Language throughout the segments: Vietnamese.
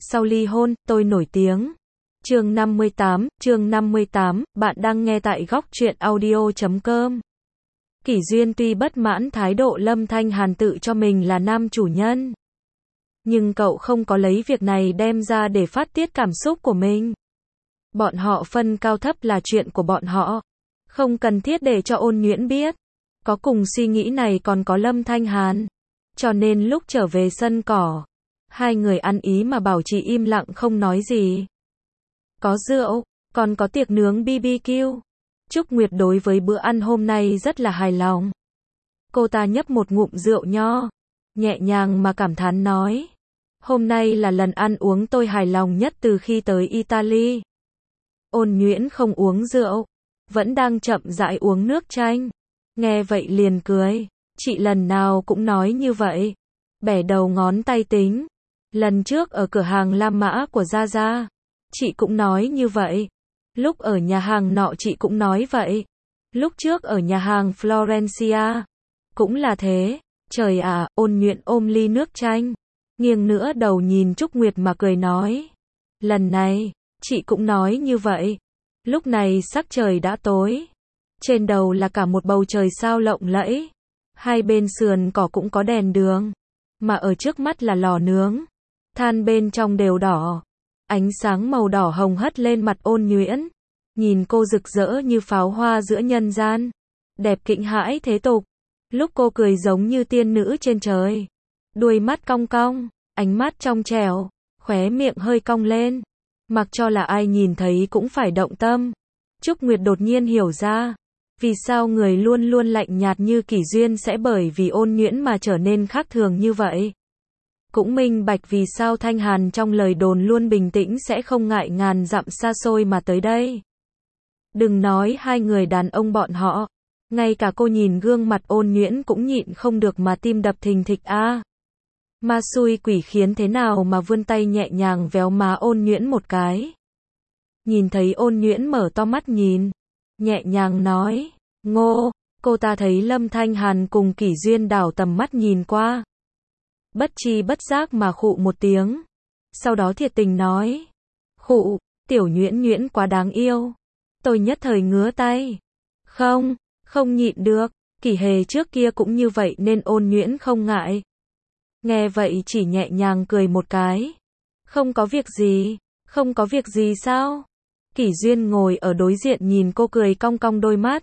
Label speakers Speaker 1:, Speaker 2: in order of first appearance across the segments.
Speaker 1: sau ly hôn, tôi nổi tiếng. Chương 58, bạn đang nghe tại góc truyện audio.com. Kỷ Duyên tuy bất mãn thái độ Lâm Thanh Hàn tự cho mình là nam chủ nhân, nhưng cậu không có lấy việc này đem ra để phát tiết cảm xúc của mình. Bọn họ phân cao thấp là chuyện của bọn họ, không cần thiết để cho Ôn Nhuyễn biết. Có cùng suy nghĩ này còn có Lâm Thanh Hàn. Cho nên lúc trở về sân cỏ, hai người ăn ý mà bảo trì im lặng không nói gì. Có rượu, còn có tiệc nướng BBQ. Trúc Nguyệt đối với bữa ăn hôm nay rất là hài lòng. Cô ta nhấp một ngụm rượu nho, nhẹ nhàng mà cảm thán nói: hôm nay là lần ăn uống tôi hài lòng nhất từ khi tới Italy. Ôn Nhuyễn không uống rượu, vẫn đang chậm rãi uống nước chanh. Nghe vậy liền cười: chị lần nào cũng nói như vậy. Bẻ đầu ngón tay tính. Lần trước ở cửa hàng La Mã của Gia Gia, chị cũng nói như vậy. Lúc ở nhà hàng nọ chị cũng nói vậy. Lúc trước ở nhà hàng Florencia, cũng là thế. Trời ạ, Ôn Nhuyễn ôm ly nước chanh, nghiêng nửa đầu nhìn Trúc Nguyệt mà cười nói: lần này, chị cũng nói như vậy. Lúc này sắc trời đã tối. Trên đầu là cả một bầu trời sao lộng lẫy. Hai bên sườn cỏ cũng có đèn đường. Mà ở trước mắt là lò nướng. Than bên trong đều đỏ. Ánh sáng màu đỏ hồng hất lên mặt Ôn Nhuyễn. Nhìn cô rực rỡ như pháo hoa giữa nhân gian. Đẹp kinh hãi thế tục. Lúc cô cười giống như tiên nữ trên trời. Đuôi mắt cong cong, ánh mắt trong trẻo, khóe miệng hơi cong lên. Mặc cho là ai nhìn thấy cũng phải động tâm. Trúc Nguyệt đột nhiên hiểu ra, vì sao người luôn luôn lạnh nhạt như Kỷ Duyên sẽ bởi vì Ôn Nhuyễn mà trở nên khác thường như vậy. Cũng minh bạch vì sao Thanh Hàn trong lời đồn luôn bình tĩnh sẽ không ngại ngàn dặm xa xôi mà tới đây. Đừng nói hai người đàn ông bọn họ, ngay cả cô nhìn gương mặt Ôn Nhuyễn cũng nhịn không được mà tim đập thình thịch a. Ma xui quỷ khiến thế nào mà vươn tay nhẹ nhàng véo má Ôn Nhuyễn một cái. Nhìn thấy Ôn Nhuyễn mở to mắt nhìn, nhẹ nhàng nói: Ngô. Cô ta thấy Lâm Thanh Hàn cùng Kỷ Duyên đảo tầm mắt nhìn qua, bất tri bất giác mà khụ một tiếng. Sau đó thiệt tình nói: khụ, tiểu Nhuyễn Nhuyễn quá đáng yêu. Tôi nhất thời ngứa tay. Không nhịn được. Kỷ Hề trước kia cũng như vậy nên Ôn Nhuyễn không ngại. Nghe vậy chỉ nhẹ nhàng cười một cái. Không có việc gì sao? Kỷ Duyên ngồi ở đối diện nhìn cô cười cong cong đôi mắt.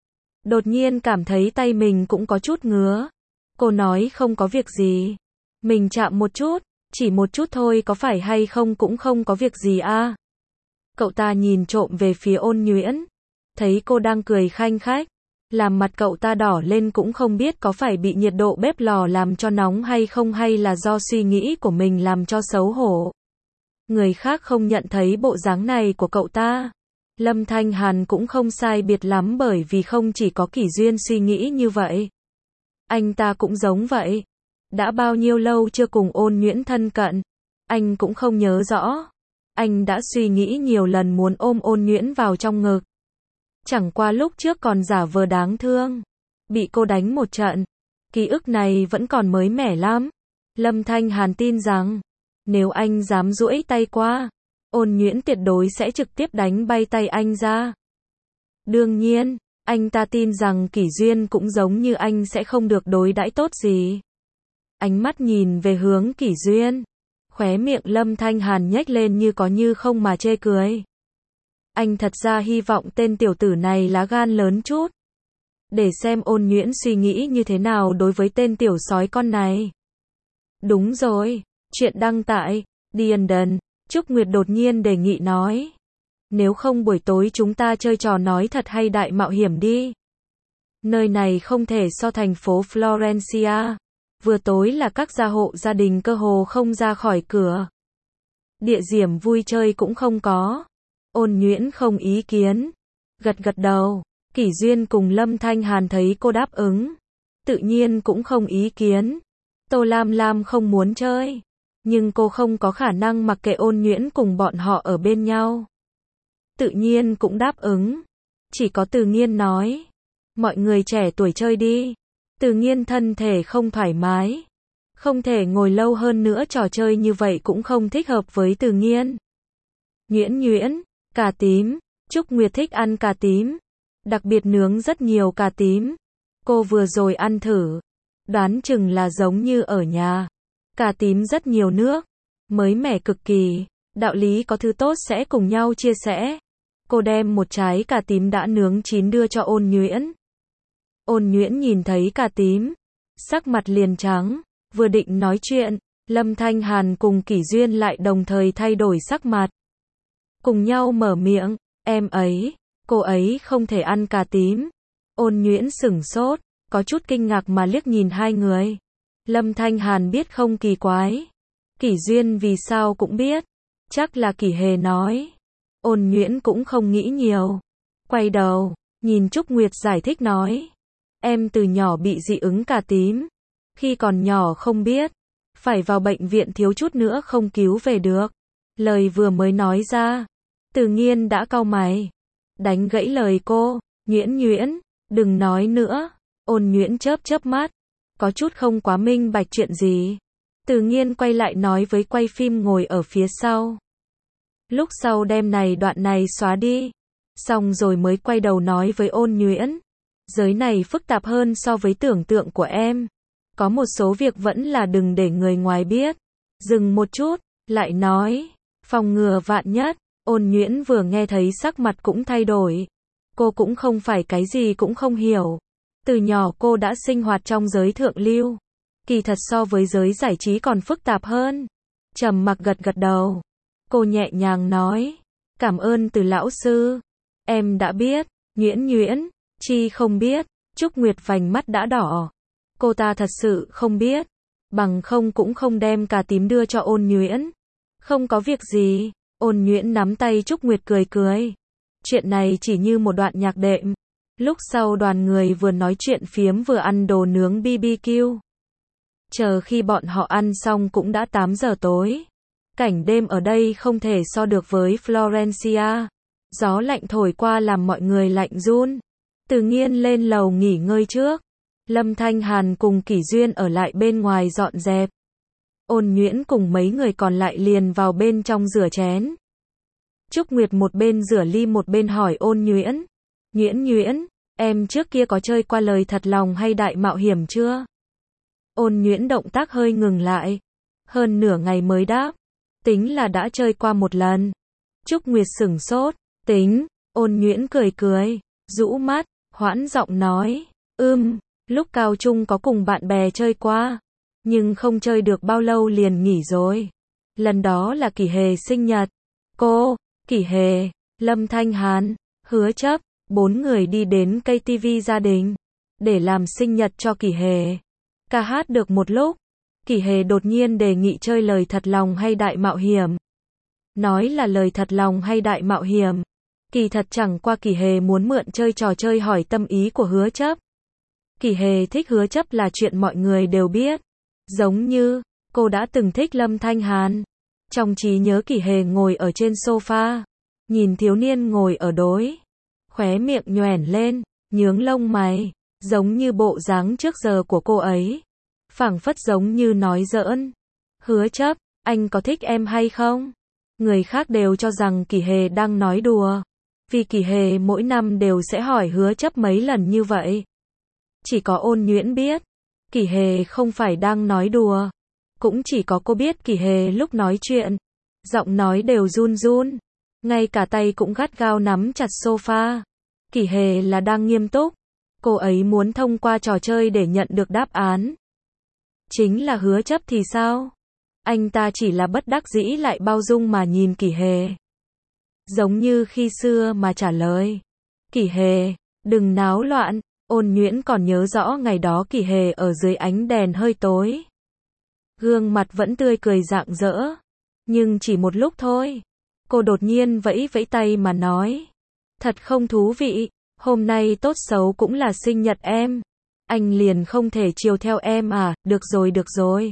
Speaker 1: Đột nhiên cảm thấy tay mình cũng có chút ngứa. Cô nói không có việc gì. Mình chạm một chút, chỉ một chút thôi có phải hay không cũng không có việc gì a. Cậu ta nhìn trộm về phía Ôn Nhuyễn. Thấy cô đang cười khanh khách. Làm mặt cậu ta đỏ lên cũng không biết có phải bị nhiệt độ bếp lò làm cho nóng hay không hay là do suy nghĩ của mình làm cho xấu hổ. Người khác không nhận thấy bộ dáng này của cậu ta. Lâm Thanh Hàn cũng không sai biệt lắm bởi vì không chỉ có Kỷ Duyên suy nghĩ như vậy. Anh ta cũng giống vậy. Đã bao nhiêu lâu chưa cùng Ôn Nhuyễn thân cận. Anh cũng không nhớ rõ. Anh đã suy nghĩ nhiều lần muốn ôm Ôn Nhuyễn vào trong ngực. Chẳng qua lúc trước còn giả vờ đáng thương. Bị cô đánh một trận. Ký ức này vẫn còn mới mẻ lắm. Lâm Thanh Hàn tin rằng, nếu anh dám duỗi tay qua, Ôn Nhuyễn tuyệt đối sẽ trực tiếp đánh bay tay anh ra. Đương nhiên, anh ta tin rằng Kỷ Duyên cũng giống như anh sẽ không được đối đãi tốt gì. Ánh mắt nhìn về hướng Kỷ Duyên. Khóe miệng Lâm Thanh Hàn nhếch lên như có như không mà chê cười. Anh thật ra hy vọng tên tiểu tử này lá gan lớn chút. Để xem Ôn Nhuyễn suy nghĩ như thế nào đối với tên tiểu sói con này. Đúng rồi, chuyện đăng tại London. Trúc Nguyệt đột nhiên đề nghị nói. Nếu không buổi tối chúng ta chơi trò nói thật hay đại mạo hiểm đi. Nơi này không thể so thành phố Florencia. Vừa tối là các gia hộ gia đình cơ hồ không ra khỏi cửa. Địa điểm vui chơi cũng không có. Ôn Nhuyễn không ý kiến. Gật gật đầu. Kỷ Duyên cùng Lâm Thanh Hàn thấy cô đáp ứng. Tự nhiên cũng không ý kiến. Tô Lam Lam không muốn chơi. Nhưng cô không có khả năng mặc kệ Ôn Nhuyễn cùng bọn họ ở bên nhau. Tự nhiên cũng đáp ứng. Chỉ có Từ Nghiên nói. Mọi người trẻ tuổi chơi đi. Từ Nghiên thân thể không thoải mái. Không thể ngồi lâu hơn nữa, trò chơi như vậy cũng không thích hợp với Từ Nghiên. Nhuyễn nhuyễn, cà tím. Trúc Nguyệt thích ăn cà tím. Đặc biệt nướng rất nhiều cà tím. Cô vừa rồi ăn thử. Đoán chừng là giống như ở nhà. Cà tím rất nhiều nước. Mới mẻ cực kỳ. Đạo lý có thứ tốt sẽ cùng nhau chia sẻ. Cô đem một trái cà tím đã nướng chín đưa cho Ôn Nhuyễn. Ôn Nhuyễn nhìn thấy cà tím. Sắc mặt liền trắng. Vừa định nói chuyện, Lâm Thanh Hàn cùng Kỷ Duyên lại đồng thời thay đổi sắc mặt. Cùng nhau mở miệng, em ấy, cô ấy không thể ăn cà tím. Ôn Nhuyễn sửng sốt, có chút kinh ngạc mà liếc nhìn hai người. Lâm Thanh Hàn biết không kỳ quái. Kỷ Duyên vì sao cũng biết. Chắc là Kỷ Hề nói. Ôn Nhuyễn cũng không nghĩ nhiều. Quay đầu, nhìn Trúc Nguyệt giải thích nói. Em từ nhỏ bị dị ứng cà tím. Khi còn nhỏ không biết. Phải vào bệnh viện thiếu chút nữa không cứu về được. Lời vừa mới nói ra. Từ Nghiên đã cau mày. Đánh gãy lời cô. Nhuyễn nhuyễn, đừng nói nữa. Ôn Nhuyễn chớp chớp mắt. Có chút không quá minh bạch chuyện gì. Từ Nghiên quay lại nói với quay phim ngồi ở phía sau. Lúc sau đem đoạn này xóa đi. Xong rồi mới quay đầu nói với Ôn Nhuyễn. Giới này phức tạp hơn so với tưởng tượng của em. Có một số việc vẫn là đừng để người ngoài biết. Dừng một chút, lại nói. Phòng ngừa vạn nhất. Ôn Nhuyễn vừa nghe thấy sắc mặt cũng thay đổi. Cô cũng không phải cái gì cũng không hiểu. Từ nhỏ cô đã sinh hoạt trong giới thượng lưu. Kỳ thật so với giới giải trí còn phức tạp hơn. Trầm mặc gật gật đầu. Cô nhẹ nhàng nói. Cảm ơn Từ lão sư. Em đã biết. Nhuyễn nhuyễn, chi không biết. Trúc Nguyệt vành mắt đã đỏ. Cô ta thật sự không biết. Bằng không cũng không đem cà tím đưa cho Ôn Nhuyễn. Không có việc gì. Ôn Nhuyễn nắm tay Trúc Nguyệt cười cười. Chuyện này chỉ như một đoạn nhạc đệm. Lúc sau đoàn người vừa nói chuyện phiếm vừa ăn đồ nướng BBQ. Chờ khi bọn họ ăn xong cũng đã 8 giờ tối. Cảnh đêm ở đây không thể so được với Florencia. Gió lạnh thổi qua làm mọi người lạnh run. Từ Nghiên lên lầu nghỉ ngơi trước. Lâm Thanh Hàn cùng Kỷ Duyên ở lại bên ngoài dọn dẹp. Ôn Nhuyễn cùng mấy người còn lại liền vào bên trong rửa chén. Trúc Nguyệt một bên rửa ly một bên hỏi Ôn Nhuyễn. Nhuyễn nhuyễn, em trước kia có chơi qua lời thật lòng hay đại mạo hiểm chưa? Ôn Nhuyễn động tác hơi ngừng lại. Hơn nửa ngày mới đáp. Tính là đã chơi qua một lần. Trúc Nguyệt sửng sốt. Tính. Ôn Nhuyễn cười cười. Rũ mắt. Hoãn giọng nói. Lúc cao trung có cùng bạn bè chơi qua. Nhưng không chơi được bao lâu liền nghỉ rồi. Lần đó là Kỷ Hề sinh nhật. Cô, Kỷ Hề, Lâm Thanh Hàn, Hứa Chấp, 4 người đi đến KTV gia đình. Để làm sinh nhật cho Kỷ Hề. Ca hát được một lúc. Kỷ Hề đột nhiên đề nghị chơi lời thật lòng hay đại mạo hiểm. Nói là lời thật lòng hay đại mạo hiểm. Kỳ thật chẳng qua Kỷ Hề muốn mượn chơi trò chơi hỏi tâm ý của Hứa Chấp. Kỷ Hề thích Hứa Chấp là chuyện mọi người đều biết. Giống như, cô đã từng thích Lâm Thanh Hàn. Trong trí nhớ Kỷ Hề ngồi ở trên sofa. Nhìn thiếu niên ngồi ở đối. Khóe miệng nhoẻn lên, nhướng lông mày. Giống như bộ dáng trước giờ của cô ấy. Phảng phất giống như nói giỡn. Hứa Chấp, anh có thích em hay không? Người khác đều cho rằng Kỷ Hề đang nói đùa. Vì Kỷ Hề mỗi năm đều sẽ hỏi Hứa Chấp mấy lần như vậy. Chỉ có Ôn Nhuyễn biết. Kỷ Hề không phải đang nói đùa. Cũng chỉ có cô biết Kỷ Hề lúc nói chuyện. Giọng nói đều run run. Ngay cả tay cũng gắt gao nắm chặt sofa. Kỷ Hề là đang nghiêm túc. Cô ấy muốn thông qua trò chơi để nhận được đáp án. Chính là Hứa Chấp thì sao? Anh ta chỉ là bất đắc dĩ lại bao dung mà nhìn Kỷ Hề. Giống như khi xưa mà trả lời. Kỷ Hề, đừng náo loạn. Ôn Nhuyễn còn nhớ rõ ngày đó Kỷ Hề ở dưới ánh đèn hơi tối. Gương mặt vẫn tươi cười rạng rỡ. Nhưng chỉ một lúc thôi. Cô đột nhiên vẫy vẫy tay mà nói. Thật không thú vị. Hôm nay tốt xấu cũng là sinh nhật em. Anh liền không thể chiều theo em à? Được rồi được rồi.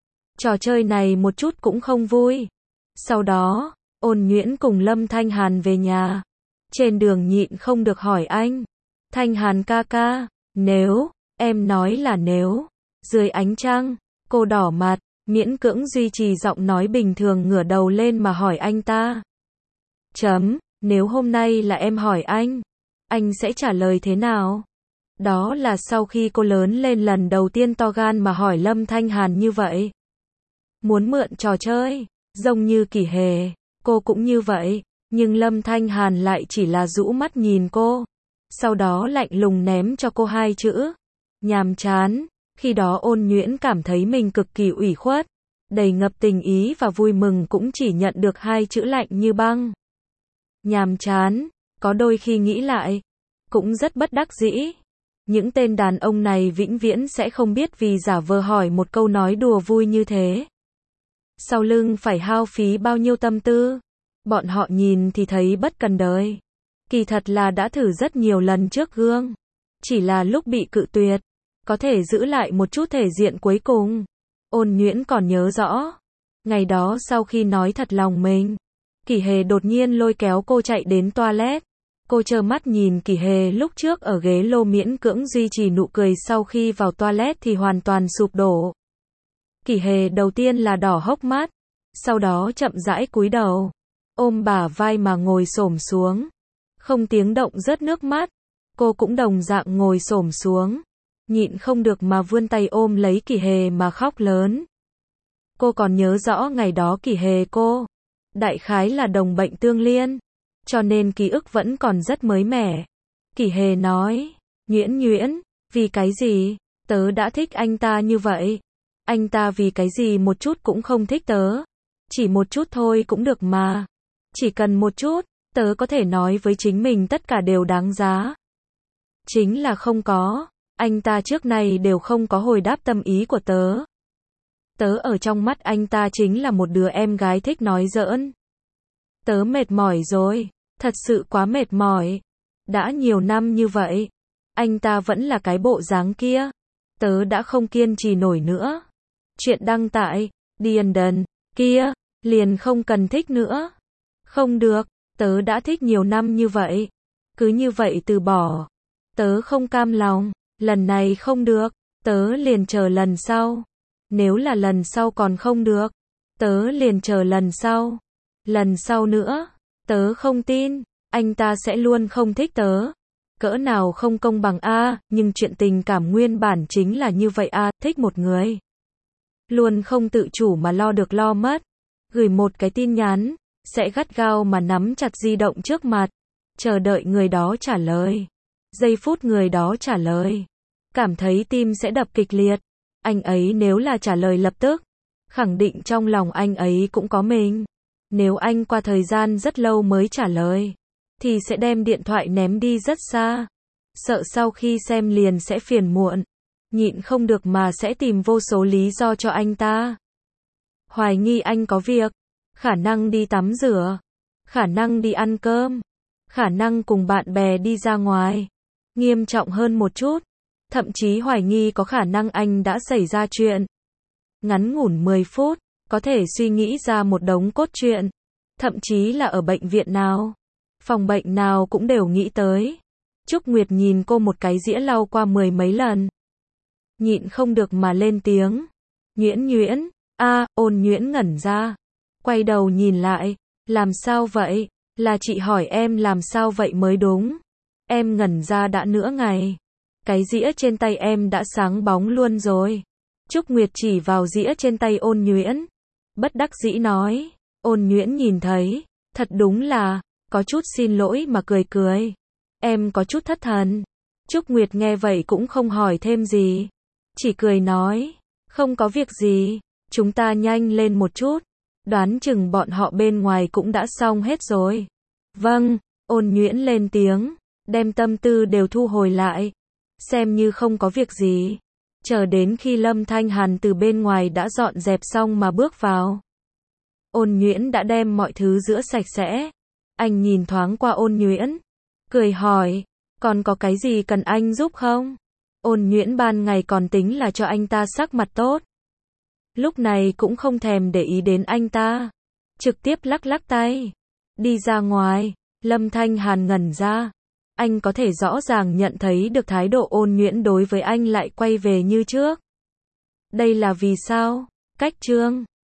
Speaker 1: Trò chơi này một chút cũng không vui. Sau đó, Ôn Nhuyễn cùng Lâm Thanh Hàn về nhà. Trên đường nhịn không được hỏi anh. Thanh Hàn ca ca, nếu, em nói là nếu, dưới ánh trăng, Cô đỏ mặt, miễn cưỡng duy trì giọng nói bình thường ngửa đầu lên mà hỏi anh ta. Nếu hôm nay là em hỏi anh sẽ trả lời thế nào? Đó là sau khi cô lớn lên lần đầu tiên to gan mà hỏi Lâm Thanh Hàn như vậy. Muốn mượn trò chơi, giống như Kỷ Hề, cô cũng như vậy, nhưng Lâm Thanh Hàn lại chỉ là rũ mắt nhìn cô, sau đó lạnh lùng ném cho cô 2 chữ, nhàm chán. Khi đó Ôn Nhuyễn cảm thấy mình cực kỳ ủy khuất, đầy ngập tình ý và vui mừng cũng chỉ nhận được 2 chữ lạnh như băng. Nhàm chán, có đôi khi nghĩ lại, cũng rất bất đắc dĩ. Những tên đàn ông này vĩnh viễn sẽ không biết vì giả vờ hỏi một câu nói đùa vui như thế, sau lưng phải hao phí bao nhiêu tâm tư. Bọn họ nhìn thì thấy bất cần đời, kỳ thật là đã thử rất nhiều lần trước gương, chỉ là lúc bị cự tuyệt, có thể giữ lại một chút thể diện cuối cùng. Ôn Nhuyễn còn nhớ rõ, ngày đó sau khi nói thật lòng mình, Kỷ Hề đột nhiên lôi kéo cô chạy đến toilet. Cô trơ mắt nhìn Kỷ Hề lúc trước ở ghế lô miễn cưỡng duy trì nụ cười, sau khi vào toilet thì hoàn toàn sụp đổ. Kỷ Hề đầu tiên là đỏ hốc mắt, sau đó chậm rãi cúi đầu, ôm bả vai mà ngồi xổm xuống, không tiếng động rớt nước mắt. Cô cũng đồng dạng ngồi xổm xuống, nhịn không được mà vươn tay ôm lấy Kỷ Hề mà khóc lớn. Cô còn nhớ rõ ngày đó Kỷ Hề cô, đại khái là đồng bệnh tương liên, cho nên ký ức vẫn còn rất mới mẻ. Kỷ Hề nói, Nhuyễn, vì cái gì, tớ đã thích anh ta như vậy. Anh ta vì cái gì một chút cũng không thích tớ. Chỉ một chút thôi cũng được mà. Chỉ cần một chút, tớ có thể nói với chính mình tất cả đều đáng giá. Chính là không có, anh ta trước này đều không có hồi đáp tâm ý của tớ. Tớ ở trong mắt anh ta chính là một đứa em gái thích nói giỡn. Tớ mệt mỏi rồi, thật sự quá mệt mỏi. Đã nhiều năm như vậy, anh ta vẫn là cái bộ dáng kia. Tớ đã không kiên trì nổi nữa. Chuyện đăng tại Diendon kia, liền không cần thích nữa. Không được, tớ đã thích nhiều năm như vậy. Cứ như vậy từ bỏ. Tớ không cam lòng, lần này không được, tớ liền chờ lần sau. Nếu là lần sau còn không được, tớ liền chờ lần sau. Lần sau nữa, tớ không tin, anh ta sẽ luôn không thích tớ. Cỡ nào không công bằng a, nhưng chuyện tình cảm nguyên bản chính là như vậy a, thích một người. Luôn không tự chủ mà lo được lo mất. Gửi một cái tin nhắn, sẽ gắt gao mà nắm chặt di động trước mặt, chờ đợi người đó trả lời. Giây phút người đó trả lời, cảm thấy tim sẽ đập kịch liệt. Anh ấy nếu là trả lời lập tức, khẳng định trong lòng anh ấy cũng có mình. Nếu anh qua thời gian rất lâu mới trả lời, thì sẽ đem điện thoại ném đi rất xa. Sợ sau khi xem liền sẽ phiền muộn. Nhịn không được mà sẽ tìm vô số lý do cho anh ta. Hoài nghi anh có việc, khả năng đi tắm rửa, khả năng đi ăn cơm, khả năng cùng bạn bè đi ra ngoài. Nghiêm trọng hơn một chút, thậm chí hoài nghi có khả năng anh đã xảy ra chuyện. Ngắn ngủn 10 phút, có thể suy nghĩ ra một đống cốt truyện. Thậm chí là ở bệnh viện nào, phòng bệnh nào cũng đều nghĩ tới. Trúc Nguyệt nhìn cô một cái dĩa lau qua 10 mấy lần. Nhịn không được mà lên tiếng. Nhuyễn, Ôn Nhuyễn ngẩn ra. Quay đầu nhìn lại, làm sao vậy? Là chị hỏi em làm sao vậy mới đúng. Em ngẩn ra đã nửa ngày. Cái dĩa trên tay em đã sáng bóng luôn rồi. Trúc Nguyệt chỉ vào dĩa trên tay Ôn Nhuyễn. Bất đắc dĩ nói. Ôn Nhuyễn nhìn thấy, thật đúng là, có chút xin lỗi mà cười cười. Em có chút thất thần. Trúc Nguyệt nghe vậy cũng không hỏi thêm gì. Chỉ cười nói, không có việc gì, chúng ta nhanh lên một chút. Đoán chừng bọn họ bên ngoài cũng đã xong hết rồi. Vâng, Ôn Nhuyễn lên tiếng, đem tâm tư đều thu hồi lại. Xem như không có việc gì. Chờ đến khi Lâm Thanh Hàn từ bên ngoài đã dọn dẹp xong mà bước vào. Ôn Nhuyễn đã đem mọi thứ rửa sạch sẽ. Anh nhìn thoáng qua Ôn Nhuyễn, cười hỏi, còn có cái gì cần anh giúp không? Ôn Nhuyễn ban ngày còn tính là cho anh ta sắc mặt tốt. Lúc này cũng không thèm để ý đến anh ta. Trực tiếp lắc lắc tay. Đi ra ngoài, Lâm Thanh Hàn ngẩn ra. Anh có thể rõ ràng nhận thấy được thái độ Ôn Nhuyễn đối với anh lại quay về như trước. Đây là vì sao? Cách chương